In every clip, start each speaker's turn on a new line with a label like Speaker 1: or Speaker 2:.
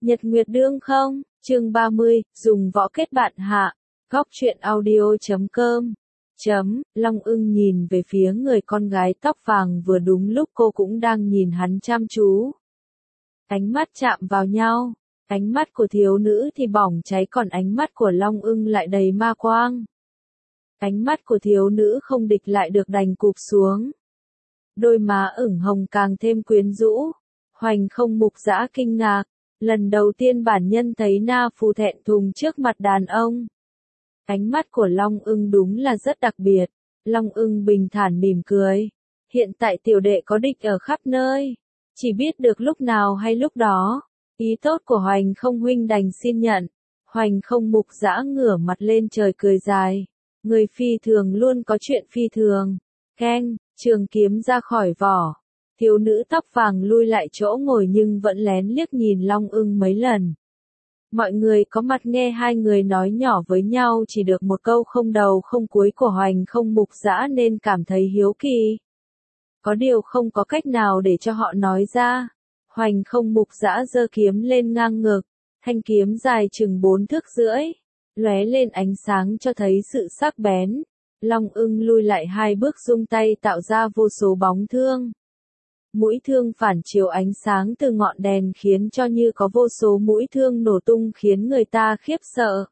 Speaker 1: Nhật Nguyệt Đương không, chương 30, dùng võ kết bạn hạ, góc truyện audio.com. Long Ưng nhìn về phía người con gái tóc vàng vừa đúng lúc cô cũng đang nhìn hắn chăm chú. Ánh mắt chạm vào nhau, ánh mắt của thiếu nữ thì bỏng cháy còn ánh mắt của Long Ưng lại đầy ma quang. Ánh mắt của thiếu nữ không địch lại được đành cụp xuống. Đôi má ửng hồng càng thêm quyến rũ. Hoành không mục dã kinh ngạc. Lần đầu tiên bản nhân thấy na phù thẹn thùng trước mặt đàn ông. Ánh mắt của Long Ưng đúng là rất đặc biệt. Long Ưng bình thản mỉm cười. Hiện tại tiểu đệ có địch ở khắp nơi. Chỉ biết được lúc nào hay lúc đó. Ý tốt của Hoành không huynh đành xin nhận. Hoành không mục dã ngửa mặt lên trời cười dài. Người phi thường luôn có chuyện phi thường. Keng, trường kiếm ra khỏi vỏ. Thiếu nữ tóc vàng lui lại chỗ ngồi nhưng vẫn lén liếc nhìn Long Ưng mấy lần. Mọi người có mặt nghe hai người nói nhỏ với nhau chỉ được một câu không đầu không cuối của Hoành không mục dã nên cảm thấy hiếu kỳ. Có điều không có cách nào để cho họ nói ra. Hoành không mục dã giơ kiếm lên ngang ngực, thanh kiếm dài chừng 4 thước rưỡi, lóe lên ánh sáng cho thấy sự sắc bén. Long Ưng lui lại 2 bước rung tay tạo ra vô số bóng thương. Mũi thương phản chiếu ánh sáng từ ngọn đèn khiến cho như có vô số mũi thương nổ tung khiến người ta khiếp sợ.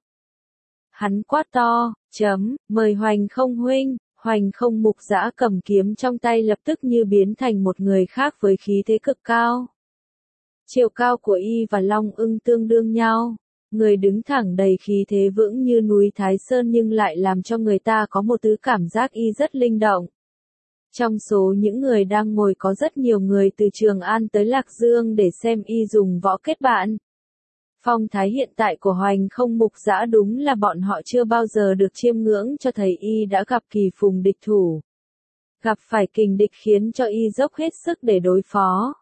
Speaker 1: Hắn quát to, mời Hoành không huynh. Hoành không mục dã cầm kiếm trong tay lập tức như biến thành một người khác với khí thế cực cao. Chiều cao của y và Long Ưng tương đương nhau. Người đứng thẳng đầy khí thế vững như núi Thái Sơn nhưng lại làm cho người ta có một thứ cảm giác y rất linh động. Trong số những người đang ngồi có rất nhiều người từ Trường An tới Lạc Dương để xem y dùng võ kết bạn. Phong thái hiện tại của Hoành không mục dã đúng là bọn họ chưa bao giờ được chiêm ngưỡng cho thấy y đã gặp kỳ phùng địch thủ. Gặp phải kình địch khiến cho y dốc hết sức để đối phó.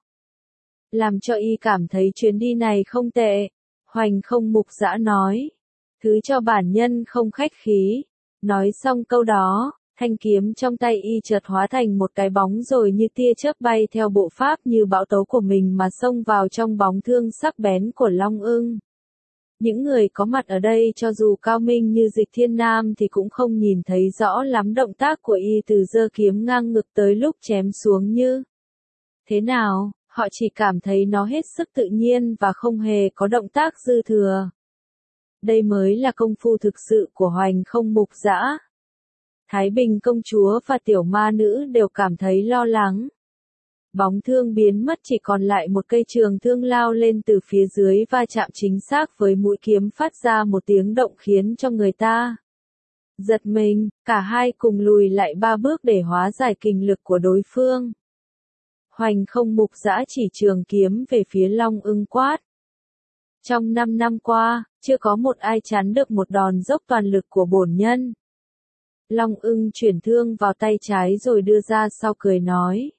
Speaker 1: Làm cho y cảm thấy chuyến đi này không tệ. Hoành không mục dã nói. Thứ cho bản nhân không khách khí. Nói xong câu đó, thanh kiếm trong tay y chợt hóa thành một cái bóng rồi như tia chớp bay theo bộ pháp như bão tố của mình mà xông vào trong bóng thương sắc bén của Long Ưng. Những người có mặt ở đây cho dù cao minh như Dịch Thiên Nam thì cũng không nhìn thấy rõ lắm động tác của y từ giơ kiếm ngang ngực tới lúc chém xuống như thế nào, họ chỉ cảm thấy nó hết sức tự nhiên và không hề có động tác dư thừa. Đây mới là công phu thực sự của Hoành không mục dã. Thái Bình công chúa và tiểu ma nữ đều cảm thấy lo lắng. Bóng thương biến mất chỉ còn lại một cây trường thương lao lên từ phía dưới va chạm chính xác với mũi kiếm phát ra một tiếng động khiến cho người ta giật mình, cả hai cùng lùi lại 3 bước để hóa giải kình lực của đối phương. Hoành không mục dã chỉ trường kiếm về phía Long Ưng quát. Trong 5 năm qua, chưa có một ai chắn được một đòn dốc toàn lực của bổn nhân. Long Ưng chuyển thương vào tay trái rồi đưa ra sau cười nói.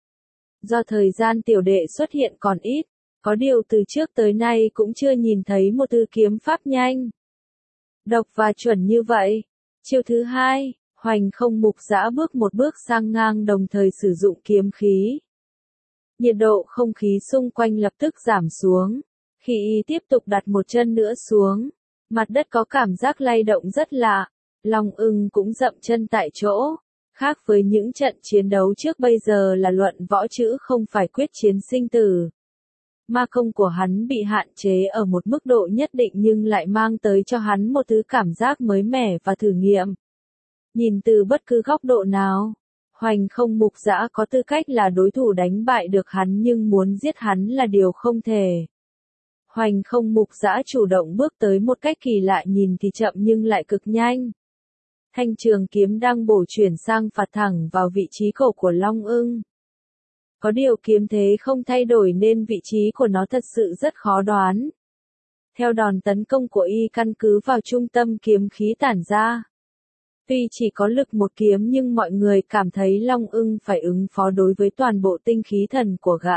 Speaker 1: Do thời gian tiểu đệ xuất hiện còn ít, có điều từ trước tới nay cũng chưa nhìn thấy một thứ kiếm pháp nhanh, độc và chuẩn như vậy. Chiêu thứ hai, Hoành không mục dã bước một bước sang ngang đồng thời sử dụng kiếm khí. Nhiệt độ không khí xung quanh lập tức giảm xuống. Khi y tiếp tục đặt một chân nữa xuống, mặt đất có cảm giác lay động rất lạ. Long Ưng cũng dậm chân tại chỗ. Khác với những trận chiến đấu trước bây giờ là luận võ chữ không phải quyết chiến sinh tử. Ma công của hắn bị hạn chế ở một mức độ nhất định nhưng lại mang tới cho hắn một thứ cảm giác mới mẻ và thử nghiệm. Nhìn từ bất cứ góc độ nào, Hoành không mục dã có tư cách là đối thủ đánh bại được hắn nhưng muốn giết hắn là điều không thể. Hoành không mục dã chủ động bước tới một cách kỳ lạ nhìn thì chậm nhưng lại cực nhanh. Thanh trường kiếm đang bổ chuyển sang phạt thẳng vào vị trí cổ của Long Ưng. Có điều kiếm thế không thay đổi nên vị trí của nó thật sự rất khó đoán. Theo đòn tấn công của y căn cứ vào trung tâm kiếm khí tản ra. Tuy chỉ có lực một kiếm nhưng mọi người cảm thấy Long Ưng phải ứng phó đối với toàn bộ tinh khí thần của gã.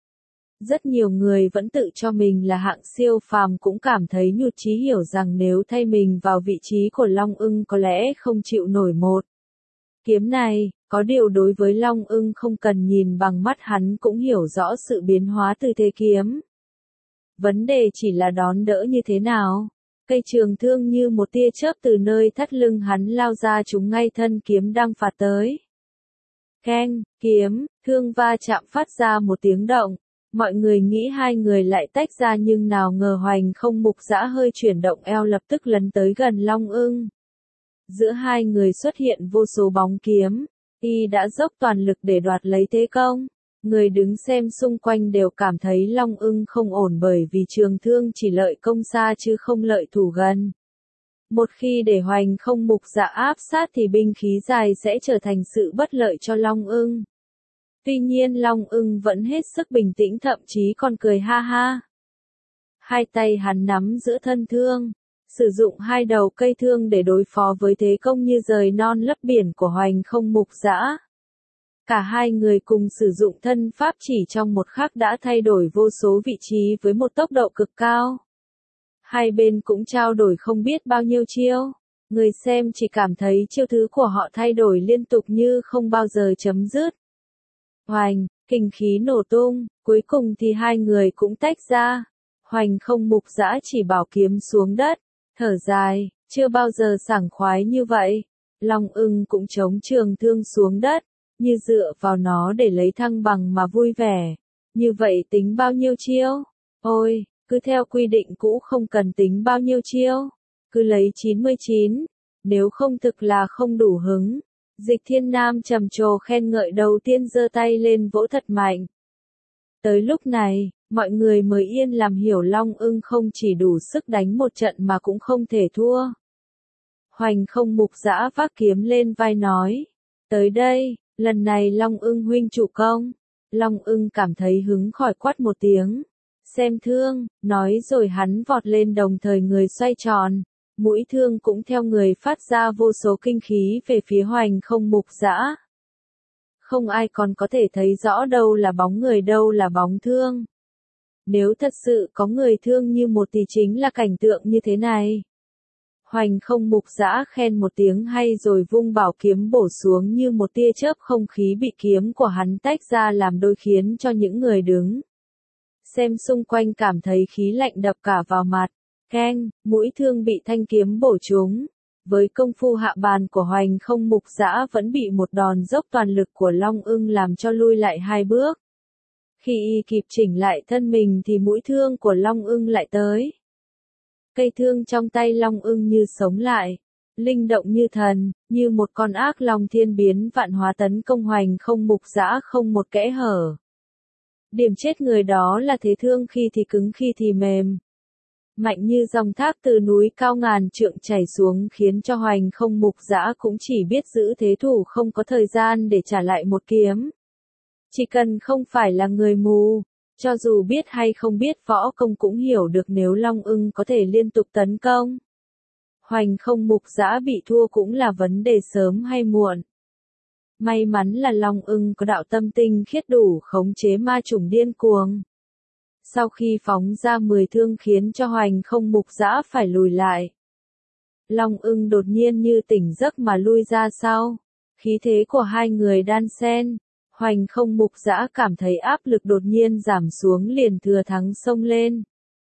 Speaker 1: Rất nhiều người vẫn tự cho mình là hạng siêu phàm cũng cảm thấy nhụt chí hiểu rằng nếu thay mình vào vị trí của Long Ưng có lẽ không chịu nổi một kiếm này, có điều đối với Long Ưng không cần nhìn bằng mắt hắn cũng hiểu rõ sự biến hóa từ thế kiếm. Vấn đề chỉ là đón đỡ như thế nào. Cây trường thương như một tia chớp từ nơi thắt lưng hắn lao ra trúng ngay thân kiếm đang phạt tới. Keng, kiếm, thương va chạm phát ra một tiếng động. Mọi người nghĩ hai người lại tách ra nhưng nào ngờ Hoành Không Mục Dã hơi chuyển động eo lập tức lấn tới gần Long Ưng. Giữa hai người xuất hiện vô số bóng kiếm, y đã dốc toàn lực để đoạt lấy thế công. Người đứng xem xung quanh đều cảm thấy Long Ưng không ổn bởi vì trường thương chỉ lợi công xa chứ không lợi thủ gần. Một khi để Hoành Không Mục Dã áp sát thì binh khí dài sẽ trở thành sự bất lợi cho Long Ưng. Tuy nhiên Long Ưng vẫn hết sức bình tĩnh thậm chí còn cười ha ha. Hai tay hắn nắm giữa thân thương, sử dụng hai đầu cây thương để đối phó với thế công như rời non lấp biển của Hoành Không Mục Dã. Cả hai người cùng sử dụng thân pháp chỉ trong một khắc đã thay đổi vô số vị trí với một tốc độ cực cao. Hai bên cũng trao đổi không biết bao nhiêu chiêu. Người xem chỉ cảm thấy chiêu thứ của họ thay đổi liên tục như không bao giờ chấm dứt. Hoành, kinh khí nổ tung, cuối cùng thì hai người cũng tách ra. Hoành Không Mục Dã chỉ bảo kiếm xuống đất, thở dài, chưa bao giờ sảng khoái như vậy. Long Ưng cũng chống trường thương xuống đất, như dựa vào nó để lấy thăng bằng mà vui vẻ. Như vậy tính bao nhiêu chiêu? Ôi, cứ theo quy định cũ không cần tính bao nhiêu chiêu. Cứ lấy 99, nếu không thực là không đủ hứng. Dịch Thiên Nam trầm trồ khen ngợi đầu tiên giơ tay lên vỗ thật mạnh. Tới lúc này, mọi người mới yên làm hiểu Long Ưng không chỉ đủ sức đánh một trận mà cũng không thể thua. Hoành Không Mục Dã vác kiếm lên vai nói. Tới đây, lần này Long Ưng huynh chủ công. Long Ưng cảm thấy hứng khỏi quát một tiếng. Xem thương, nói rồi hắn vọt lên đồng thời người xoay tròn. Mũi thương cũng theo người phát ra vô số kinh khí về phía Hoành Không Mục Dã. Không ai còn có thể thấy rõ đâu là bóng người đâu là bóng thương. Nếu thật sự có người thương như một thì chính là cảnh tượng như thế này. Hoành Không Mục Dã khen một tiếng hay rồi vung bảo kiếm bổ xuống như một tia chớp, không khí bị kiếm của hắn tách ra làm đôi khiến cho những người đứng xem xung quanh cảm thấy khí lạnh đập cả vào mặt. Keng, mũi thương bị thanh kiếm bổ trúng. Với công phu hạ bàn của Hoành Không Mục Dã vẫn bị một đòn dốc toàn lực của Long Ưng làm cho lui lại hai bước. Khi y kịp chỉnh lại thân mình thì mũi thương của Long Ưng lại tới. Cây thương trong tay Long Ưng như sống lại, linh động như thần, như một con ác long thiên biến vạn hóa tấn công Hoành Không Mục Dã không một kẽ hở. Điểm chết người đó là thế thương khi thì cứng khi thì mềm. Mạnh như dòng thác từ núi cao ngàn trượng chảy xuống khiến cho Hoành Không Mục Dã cũng chỉ biết giữ thế thủ, không có thời gian để trả lại một kiếm. Chỉ cần không phải là người mù, cho dù biết hay không biết võ công cũng hiểu được nếu Long Ưng có thể liên tục tấn công. Hoành Không Mục Dã bị thua cũng là vấn đề sớm hay muộn. May mắn là Long Ưng có đạo tâm tinh khiết đủ khống chế ma chủng điên cuồng. Sau khi phóng ra 10 thương khiến cho Hoành Không Mục Dã phải lùi lại. Long Ưng đột nhiên như tỉnh giấc mà lui ra sau. Khí thế của hai người đan xen. Hoành Không Mục Dã cảm thấy áp lực đột nhiên giảm xuống liền thừa thắng xông lên.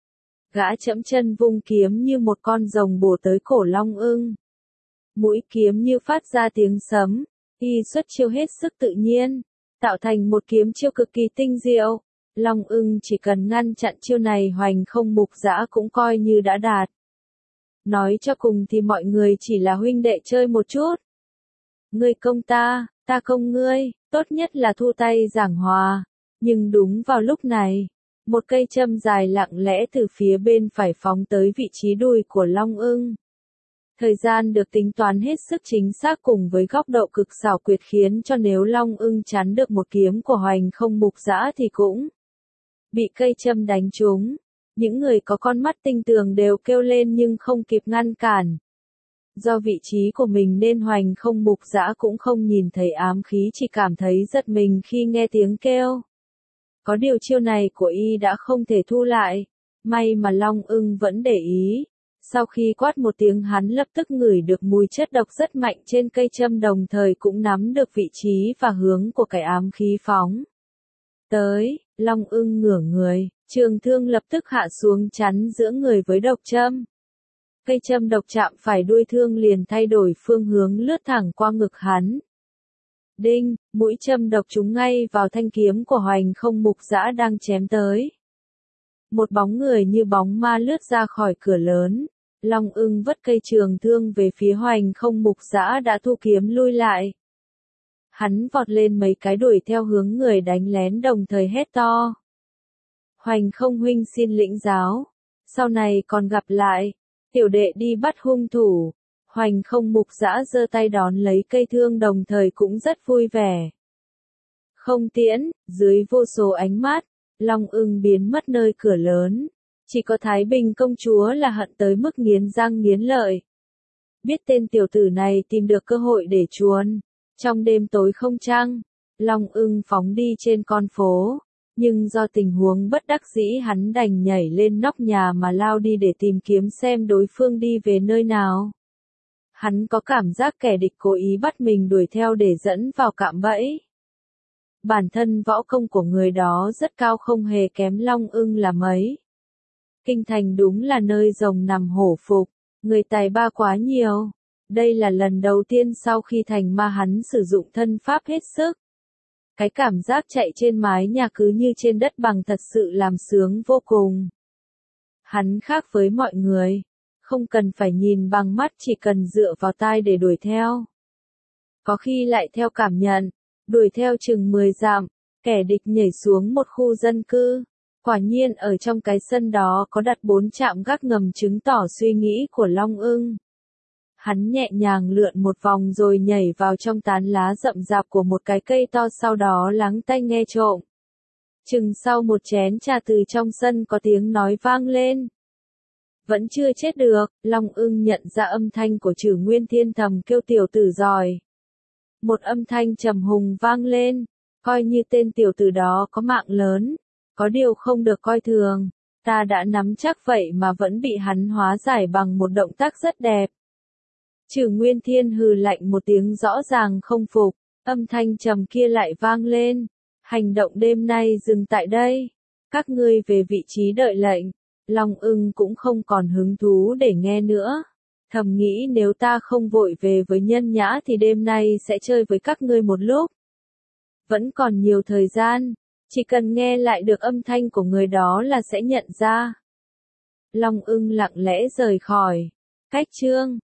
Speaker 1: Gã chẫm chân vung kiếm như một con rồng bổ tới cổ Long Ưng. Mũi kiếm như phát ra tiếng sấm, y xuất chiêu hết sức tự nhiên, tạo thành một kiếm chiêu cực kỳ tinh diệu. Long Ưng chỉ cần ngăn chặn chiêu này Hoành Không Mục Dã cũng coi như đã đạt. Nói cho cùng thì mọi người chỉ là huynh đệ chơi một chút. Ngươi công ta, ta công ngươi, tốt nhất là thu tay giảng hòa. Nhưng đúng vào lúc này, một cây châm dài lặng lẽ từ phía bên phải phóng tới vị trí đùi của Long Ưng. Thời gian được tính toán hết sức chính xác cùng với góc độ cực xảo quyệt khiến cho nếu Long Ưng chắn được một kiếm của Hoành Không Mục Dã thì cũng bị cây châm đánh trúng. Những người có con mắt tinh tường đều kêu lên nhưng không kịp ngăn cản. Do vị trí của mình nên Hoành Không Mục Dã cũng không nhìn thấy ám khí, chỉ cảm thấy giật mình khi nghe tiếng kêu. Có điều chiêu này của y đã không thể thu lại. May mà Long Ưng vẫn để ý. Sau khi quát một tiếng hắn lập tức ngửi được mùi chất độc rất mạnh trên cây châm, đồng thời cũng nắm được vị trí và hướng của cái ám khí phóng tới. Long Ưng ngửa người, Trường thương lập tức hạ xuống chắn giữa người với độc châm. Cây châm độc chạm phải đuôi thương liền thay đổi phương hướng lướt thẳng qua ngực hắn. Đinh, mũi châm độc trúng ngay vào thanh kiếm của Hoành Không Mục Dã đang chém tới. Một bóng người như bóng ma lướt ra khỏi cửa lớn. Long Ưng vất cây trường thương về phía Hoành Không Mục Dã đã thu kiếm lui lại. Hắn vọt lên mấy cái đuổi theo hướng người đánh lén đồng thời hét to. Hoành Không huynh xin lĩnh giáo. Sau này còn gặp lại. Tiểu đệ đi bắt hung thủ. Hoành Không Mục Dã giơ tay đón lấy cây thương đồng thời cũng rất vui vẻ. Không tiễn, dưới vô số ánh mắt, Long Ưng biến mất nơi cửa lớn. Chỉ có Thái Bình công chúa là hận tới mức nghiến răng nghiến lợi. Biết tên tiểu tử này tìm được cơ hội để chuồn. Trong đêm tối không trăng, Long Ưng phóng đi trên con phố. Nhưng do tình huống bất đắc dĩ hắn đành nhảy lên nóc nhà mà lao đi để tìm kiếm xem đối phương đi về nơi nào. Hắn có cảm giác kẻ địch cố ý bắt mình đuổi theo để dẫn vào cạm bẫy. Bản thân võ công của người đó rất cao không hề kém Long Ưng là mấy. Kinh thành đúng là nơi rồng nằm hổ phục, người tài ba quá nhiều. Đây là lần đầu tiên sau khi thành ma hắn sử dụng thân pháp hết sức. Cái cảm giác chạy trên mái nhà cứ như trên đất bằng thật sự làm sướng vô cùng. Hắn khác với mọi người. Không cần phải nhìn bằng mắt chỉ cần dựa vào tai để đuổi theo. Có khi lại theo cảm nhận, đuổi theo chừng 10 dặm, kẻ địch nhảy xuống một khu dân cư. Quả nhiên ở trong cái sân đó có đặt 4 trạm gác ngầm chứng tỏ suy nghĩ của Long Ưng. Hắn nhẹ nhàng lượn một vòng rồi nhảy vào trong tán lá rậm rạp của một cái cây to sau đó lắng tai nghe trộm. Chừng sau một chén trà từ trong sân có tiếng nói vang lên. Vẫn chưa chết được, Long Ưng nhận ra âm thanh của Trử Nguyên Thiên thầm kêu tiểu tử giỏi. Một âm thanh trầm hùng vang lên, coi như tên tiểu tử đó có mạng lớn, có điều không được coi thường, ta đã nắm chắc vậy mà vẫn bị hắn hóa giải bằng một động tác rất đẹp. Trử Nguyên Thiên hừ lạnh một tiếng rõ ràng không phục, âm thanh trầm kia lại vang lên, hành động đêm nay dừng tại đây, các ngươi về vị trí đợi lệnh. Long Ưng cũng không còn hứng thú để nghe nữa. Thầm nghĩ nếu ta không vội về với Nhân Nhã thì đêm nay sẽ chơi với các ngươi một lúc. Vẫn còn nhiều thời gian, chỉ cần nghe lại được âm thanh của người đó là sẽ nhận ra. Long Ưng lặng lẽ rời khỏi. Cách chương